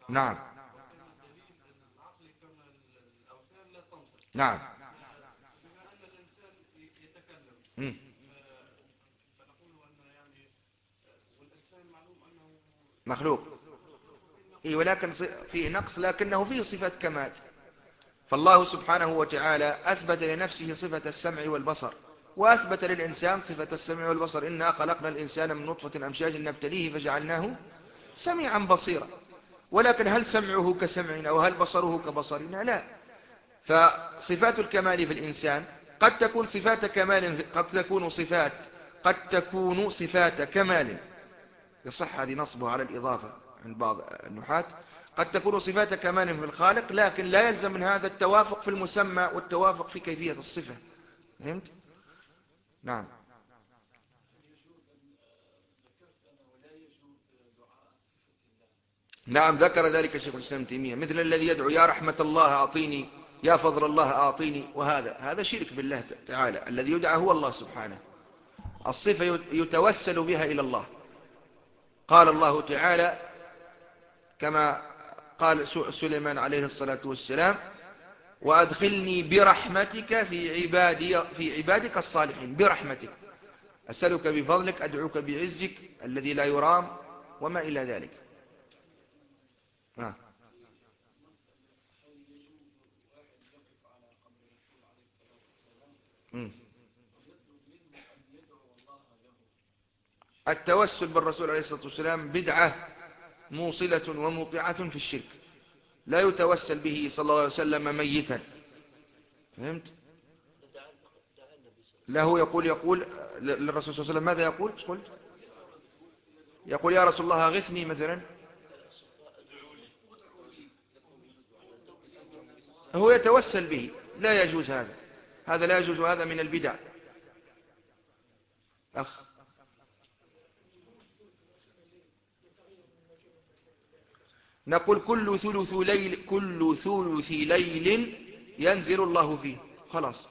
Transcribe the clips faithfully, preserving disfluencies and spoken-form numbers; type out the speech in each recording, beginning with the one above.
نعم. نعم. مم. مخلوق. إيه، ولكن فيه نقص لكنه فيه صفة كمال. فالله سبحانه وتعالى أثبت لنفسه صفة السمع والبصر، وأثبت للإنسان صفة السمع والبصر. إنا خلقنا الإنسان من نطفة أمشاج نبتليه فجعلناه سميعا بصيرا. ولكن هل سمعه كسمعنا أو هل بصره كبصرنا؟ لا. فصفات الكمال في الإنسان قد تكون صفات كمال، قد تكون صفات قد تكون صفات كمال يصح هذه نصبه على الإضافة عند بعض النحاة. قد تكون صفات كمال في الخالق، لكن لا يلزم من هذا التوافق في المسمى والتوافق في كيفية الصفة. فهمت؟ نعم. نعم، ذكر ذلك شيخ الإسلام ابن تيمية، مثل الذي يدعو يا رحمة الله أعطيني، يا فضل الله أعطيني، وهذا هذا شرك بالله تعالى. الذي يدعى هو الله سبحانه، الصفة يتوسل بها إلى الله. قال الله تعالى كما قال سليمان عليه الصلاة والسلام: وأدخلني برحمتك في عبادي في عبادك الصالحين. برحمتك، أسألك بفضلك، أدعوك بعزك الذي لا يرام، وما إلى ذلك. آه. التوسل بالرسول عليه الصلاة والسلام بدعة موصلة وموقعة في الشرك. لا يتوسل به صلى الله عليه وسلم ميتا. فهمت؟ له يقول يقول للرسول صلى الله عليه وسلم ماذا يقول؟ قل يقول يا رسول الله أغثني مثلا. هو يتوسل به، لا يجوز هذا. هذا لا يجوز، هذا من البدع. أخ، نقول كل ثلث ليل كل ثلث ليل ينزل الله فيه، خلاص.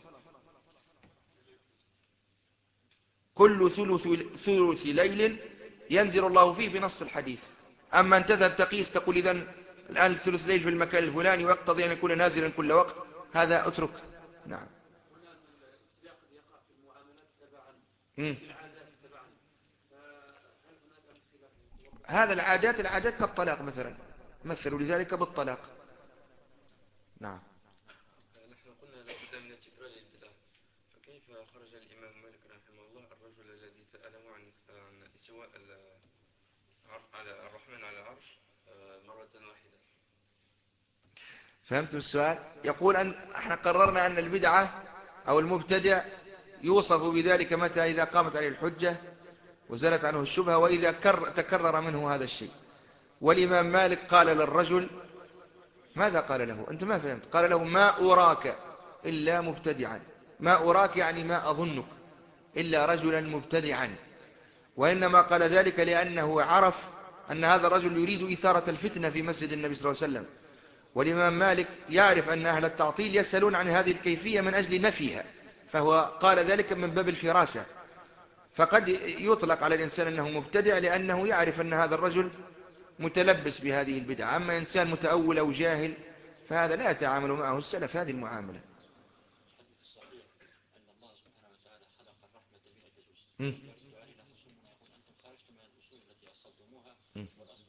كل ثلث ثلث ليل ينزل الله فيه بنص الحديث. أما أن تذهب تقيس تقول إذن الآن ثلث ليل في المكان الفلاني ويقتضي أن يكون نازلا كل وقت، هذا أترك. نعم. مم. هذا العادات العادات كالطلاق مثلا، مثلوا لذلك بالطلاق. نعم. نحن قلنا لابد من التكرار للبدع، فكيف خرج الإمام مالك رحمه الله الرجل الذي سأله عن استواء على الرحمن على العرش مرة واحدة؟ فهمتم السؤال؟ يقول أن احنا قررنا أن البدعة أو المبتدع يوصف بذلك متى إذا قامت عليه الحجة وزالت عنه الشبهة، وإذا تكرر منه هذا الشيء. والإمام مالك قال للرجل ماذا قال له؟ أنت ما فهمت. قال له ما أراك إلا مبتدعا. ما أراك يعني ما أظنك إلا رجلا مبتدعا. وإنما قال ذلك لأنه عرف أن هذا الرجل يريد إثارة الفتنة في مسجد النبي صلى الله عليه وسلم. والإمام مالك يعرف أن أهل التعطيل يسألون عن هذه الكيفية من أجل نفيها، فهو قال ذلك من باب الفراسة. فقد يطلق على الإنسان أنه مبتدع لأنه يعرف أن هذا الرجل متلبس بهذه البدعة. أما إنسان متأول أو جاهل فهذا لا يتعامل معه السلف هذه المعاملة. م. م.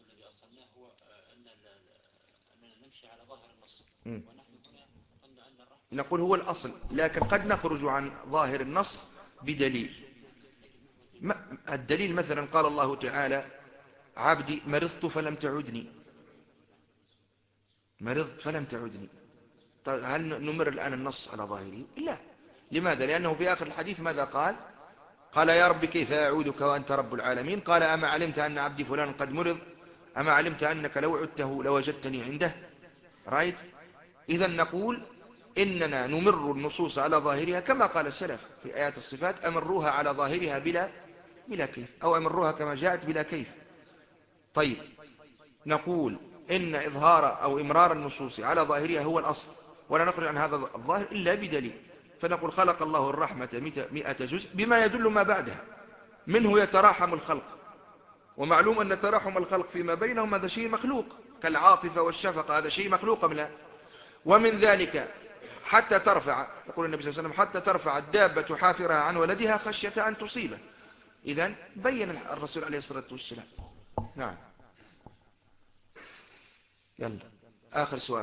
م. نقول هو الأصل، لكن قد نخرج عن ظاهر النص بدليل. الدليل مثلا قال الله تعالى عبدي مرضت فلم تعدني. مرضت فلم تعدني. طيب هل نمر الآن النص على ظاهره؟ لا. لماذا؟ لأنه في آخر الحديث ماذا قال؟ قال يا رب كيف أعودك وأنت رب العالمين؟ قال أما علمت أن عبدي فلان قد مرض؟ أما علمت أنك لو عدته لوجدتني عنده؟ رأيت؟ إذن نقول إننا نمر النصوص على ظاهرها كما قال السلف في آيات الصفات: أمروها على ظاهرها بلا بلا كيف، أو أمروها كما جاءت بلا كيف. طيب، نقول إن إظهار أو إمرار النصوص على ظاهرها هو الأصل، ولا نخرج عن هذا الظاهر إلا بدليل. فنقول خلق الله الرحمة مئة جزء بما يدل ما بعدها، منه يتراحم الخلق. ومعلوم أن تراحم الخلق فيما بينهم هذا شيء مخلوق، كالعاطفة والشفقة هذا شيء مخلوق منها. ومن ذلك حتى ترفع، يقول النبي صلى الله عليه وسلم حتى ترفع الدابة حافرها عن ولدها خشية أن تصيبه. إذن بين الرسول عليه الصلاة والسلام. نعم. يلا آخر سؤال.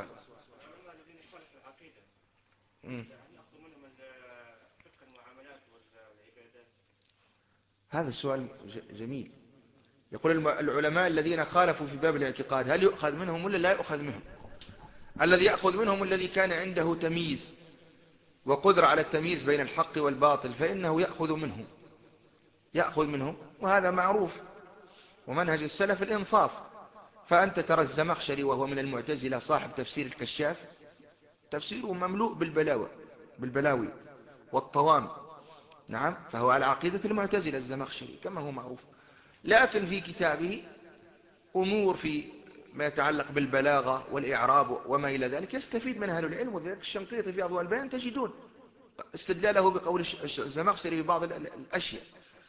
هذا السؤال جميل. يقول العلماء الذين خالفوا في باب الاعتقاد هل يؤخذ منهم ولا لا يؤخذ منهم؟ الذي يأخذ منهم الذي كان عنده تمييز وقدرة على التمييز بين الحق والباطل فإنه يأخذ منهم يأخذ منهم وهذا معروف، ومنهج السلف الإنصاف. فأنت ترى الزمخشري وهو من المعتزلة صاحب تفسير الكشاف، تفسيره مملوء بالبلاوي بالبلاوي والطوام. نعم، فهو على عقيدة المعتزلة الزمخشري كما هو معروف، لكن في كتابه أمور في ما يتعلق بالبلاغة والإعراب وما إلى ذلك يستفيد منها أهل العلم. وذلك الشنقيطي في أضواء البيان تجدون استدلاله بقول الزمخشري ببعض الأشياء.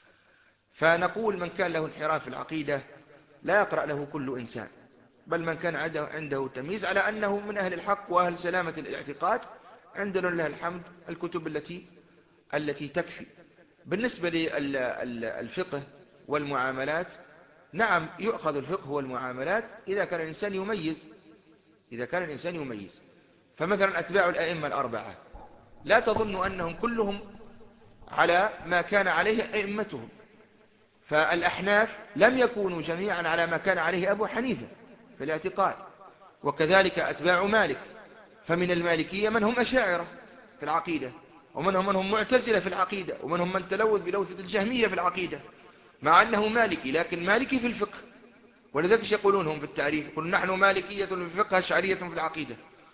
فنقول من كان له انحراف في العقيدة لا يقرأ له كل إنسان، بل من كان عنده, عنده تمييز على أنه من أهل الحق وأهل سلامة الاعتقاد عندنا لله الحمد الكتب التي التي تكفي. بالنسبة للفقه والمعاملات، نعم يؤخذ الفقه والمعاملات إذا كان الإنسان يميز إذا كان الإنسان يميز فمثلا أتباع الأئمة الأربعة لا تظن أنهم كلهم على ما كان عليه أئمتهم، فالأحناف لم يكونوا جميعا على ما كان عليه أبو حنيفة في الاعتقاد، وكذلك أتباع مالك، فمن المالكية من هم أشاعرة في العقيدة، ومنهم من هم معتزلة في العقيدة، ومنهم من تلوث بلوثة الجهمية في العقيدة مع أنه مالكي، لكن مالكي في الفقه. ولذلك يقولون هم في التعريف يقولون نحن مالكية في الفقه أشعرية في العقيدة،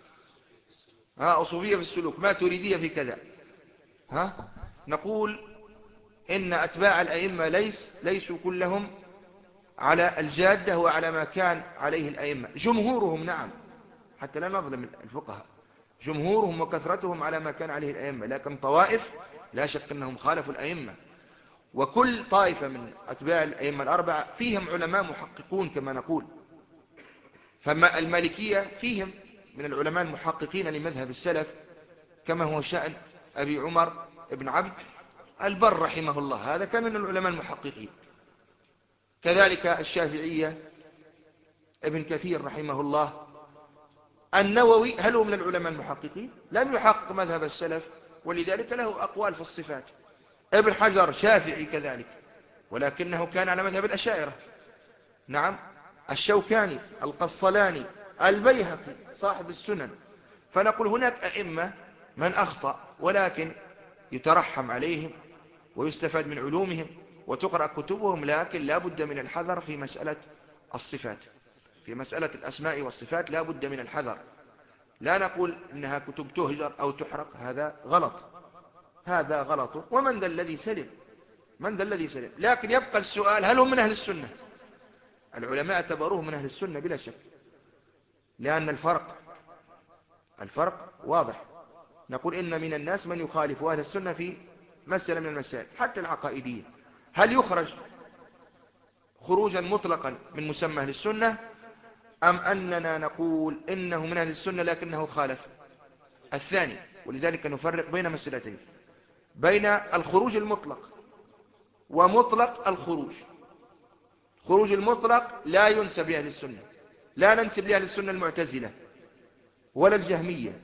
ها أصوفية في السلوك، ما تريدية في كذا. ها نقول إن أتباع الأئمة ليس ليسوا كلهم على الجادة وعلى ما كان عليه الأئمة، جمهورهم نعم، حتى لا نظلم الفقهاء، جمهورهم وكثرتهم على ما كان عليه الأئمة، لكن طوائف لا شك أنهم خالفوا الأئمة. وكل طائفة من أتباع الأئمة الأربعة فيهم علماء محققون كما نقول، فما المالكية فيهم من العلماء المحققين لمذهب السلف كما هو شأن أبي عمر ابن عبد البر رحمه الله، هذا كان من العلماء المحققين. كذلك الشافعية ابن كثير رحمه الله. النووي هل هو من العلماء المحققين؟ لم يحقق مذهب السلف ولذلك له أقوال في الصفات. ابن حجر شافعي كذلك ولكنه كان على مذهب الأشاعرة. نعم، الشوكاني، القصلاني، البيهقي صاحب السنن. فنقول هناك أئمة من أخطأ ولكن يترحم عليهم ويستفاد من علومهم وتقرأ كتبهم، لكن لا بد من الحذر في مسألة الصفات، في مسألة الأسماء والصفات لا بد من الحذر. لا نقول إنها كتب تهجر أو تحرق، هذا غلط، هذا غلط. ومن ذا الذي سلم من ذا الذي سلم لكن يبقى السؤال هل هم من أهل السنة؟ العلماء اعتبروه من أهل السنة بلا شك، لأن الفرق الفرق واضح. نقول إن من الناس من يخالف أهل السنة في مسألة من المسائل حتى العقائدية، هل يخرج خروجا مطلقا من مسمى أهل السنة أم أننا نقول إنه من أهل السنة لكنه خالف؟ الثاني. ولذلك نفرق بين مسألتين، بين الخروج المطلق ومطلق الخروج. خروج المطلق لا ينسب لأهل السنة، لا ننسب لأهل السنة المعتزلة ولا الجهمية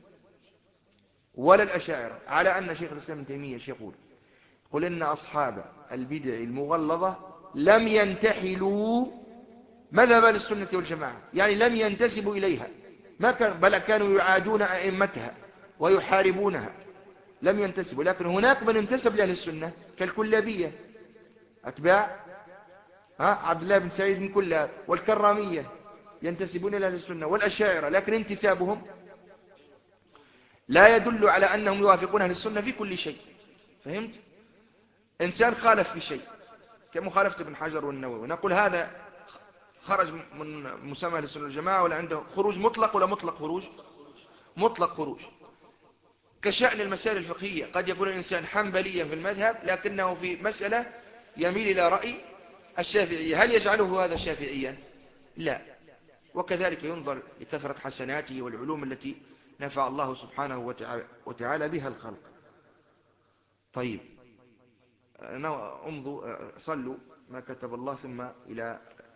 ولا الأشاعرة، على أن شيخ الإسلام ابن تيمية يقول قل إن أصحاب البدع المغلظة لم ينتحلوا مذهب السنة والجماعة، يعني لم ينتسبوا إليها، ما كان بل كانوا يعادون أئمتها ويحاربونها، لم ينتسبوا. لكن هناك من انتسب لأهل السنة كالكلابية أتباع ها عبد الله بن سعيد بن كلاب، والكرامية ينتسبون إلى أهل السنة، والأشاعرة، لكن انتسابهم لا يدل على أنهم يوافقون أهل السنة في كل شيء. فهمت؟ إنسان خالف في شيء كمخالفة ابن حجر والنووي، نقول هذا خرج من مسمى أهل السنة والجماعة ولا عنده خروج مطلق ولا مطلق خروج؟ مطلق خروج. كشأن المسائل الفقهية قد يكون الإنسان حنبليا في المذهب لكنه في مسألة يميل إلى رأي الشافعية، هل يجعله هذا شافعيا؟ لا. وكذلك ينظر لكثرة حسناته والعلوم التي نفع الله سبحانه وتعالى بها الخلق. طيب، امضوا صلوا ما كتب الله ثم إلى